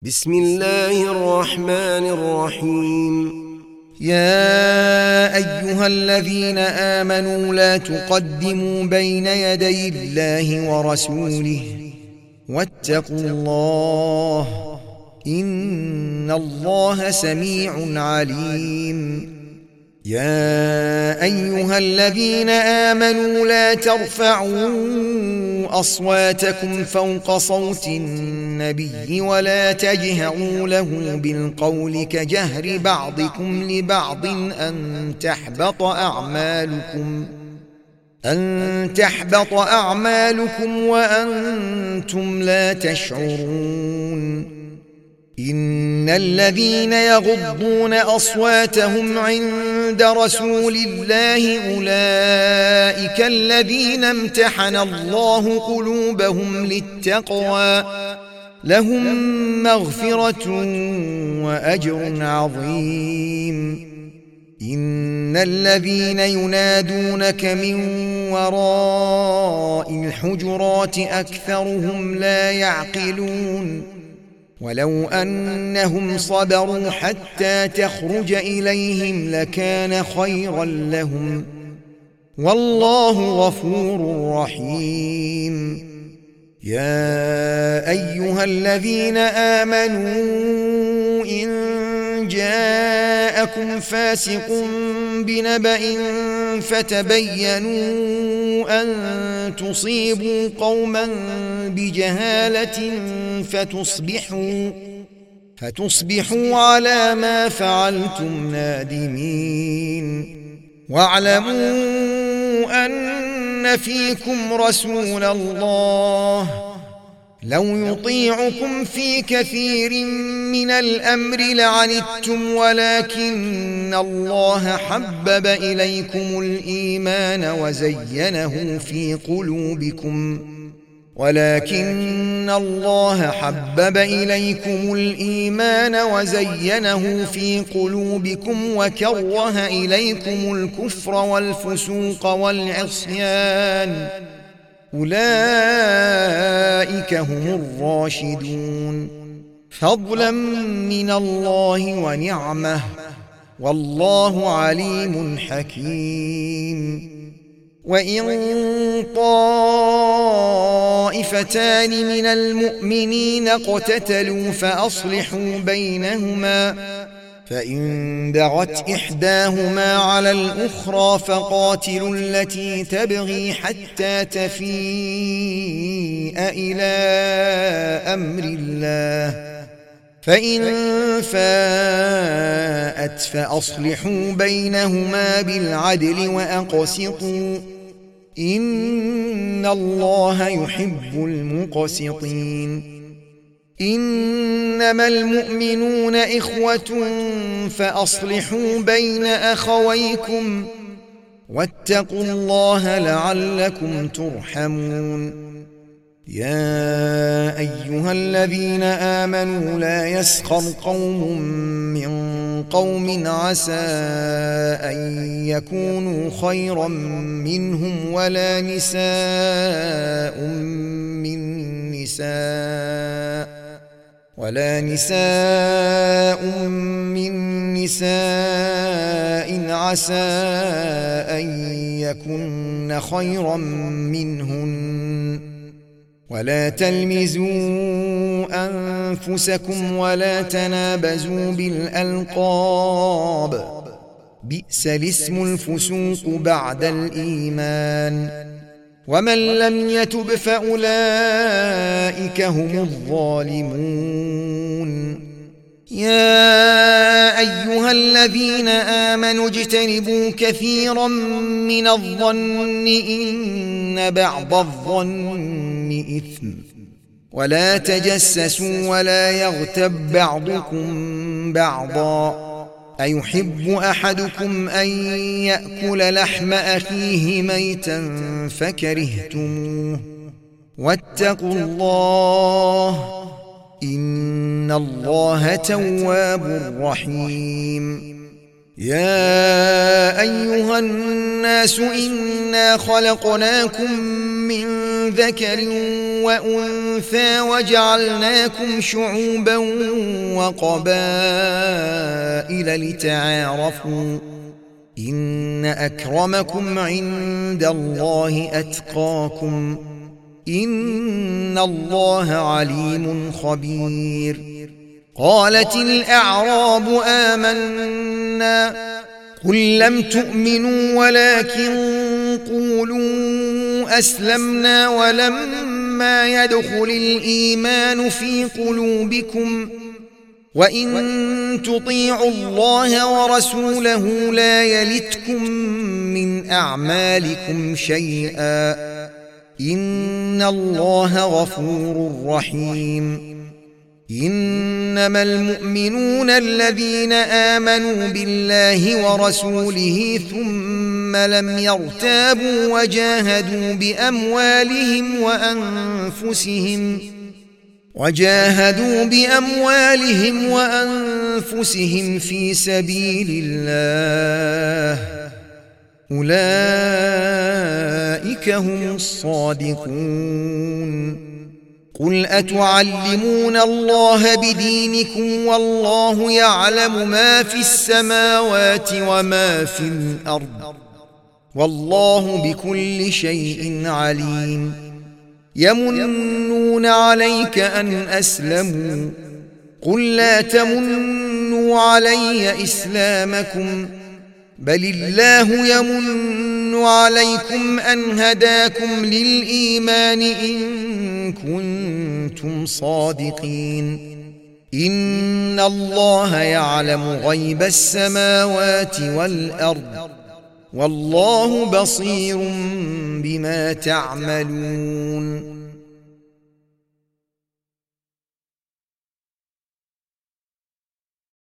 بسم الله الرحمن الرحيم. يا أيها الذين آمنوا لا تقدموا بين يدي الله ورسوله واتقوا الله إن الله سميع عليم. يا أيها الذين آمنوا لا ترفعوا أصواتكم فوق صوت النبي ولا تجهروا له بالقول كجهر بعضكم لبعض أن تحبط أعمالكم وأنتم لا تشعرون. إن الذين يغضون أصواتهم عند رسول الله أولئك الذين امتحن الله قلوبهم للتقوى لهم مغفرة وأجر عظيم. إن الذين ينادونك من وراء الحجرات أكثرهم لا يعقلون. ولو أنهم صبروا حتى تخرج إليهم لكان خيرا لهم والله غفور رحيم. يا أيها الذين آمنوا إن جاءكم فاسق بنبأ فتبينوا أن تصيبوا قوما بجهالة فتصبحوا على ما فعلتم نادمين. واعلموا أن فيكم رسول الله لو يطيعكم في كثير من الأمر لعنتم ولكن الله حبب إليكم الإيمان وزينه في قلوبكم وكره إليكم الكفر والفسوق والعصيان أولئك هم الراشدون فضلا من الله ونعمه والله عليم حكيم. وإن طائفتان من المؤمنين اقتتلوا فأصلحوا بينهما فإن بغت إحداهما على الأخرى فقاتلوا التي تبغي حتى تفيء إلى أمر الله فإن فاءت فأصلحوا بينهما بالعدل وأقسطوا إن الله يحب المقسطين. إنما المؤمنون إخوة فأصلحوا بين أخويكم واتقوا الله لعلكم ترحمون. يا أيها الذين آمنوا لا يسخر قوم من قوم عسى أن يكونوا خيرا منهم ولا نساء من نساء عسى أن يكن خيرا منهن ولا تلمزوا أنفسكم ولا تنابزوا بالألقاب بئس الاسم الفسوق بعد الإيمان ومن لم يتب فأولئك هم الظالمون. يا أيها الذين آمنوا اجتنبوا كثيرا من الظن إن بعض الظن إثم ولا تجسسوا ولا يغتب بعضكم بعضا أيحب أحدكم أن يأكل لحم أخيه ميتا فكرهتموه واتقوا الله إن الله تواب رحيم. يا أيها الناس إنا خلقناكم من ذكر وأنثى وجعلناكم شعوبا وقبائل لتعارفوا إن أكرمكم عند الله أتقاكم إن الله عليم خبير. قالت الأعراب آمنا قل لم تؤمنوا ولكن قولوا أسلمنا ولما يدخل الإيمان في قلوبكم وإن تطيعوا الله ورسوله لا يلتكم من أعمالكم شيئا إن الله غفور رحيم. إنما المؤمنون الذين آمنوا بالله ورسوله ثم لم يرتابوا وجاهدوا بأموالهم وأنفسهم في سبيل الله أولئك هم الصادقون. قل أتعلمون الله بدينكم والله يعلم ما في السماوات وما في الأرض والله بكل شيء عليم. يمنون عليك أن أسلموا قل لا تمنوا علي إسلامكم بل الله يمن عليكم أن هداكم للإيمان إن كنتم صادقين. إن الله يعلم غيب السماوات والأرض والله بصير بما تعملون.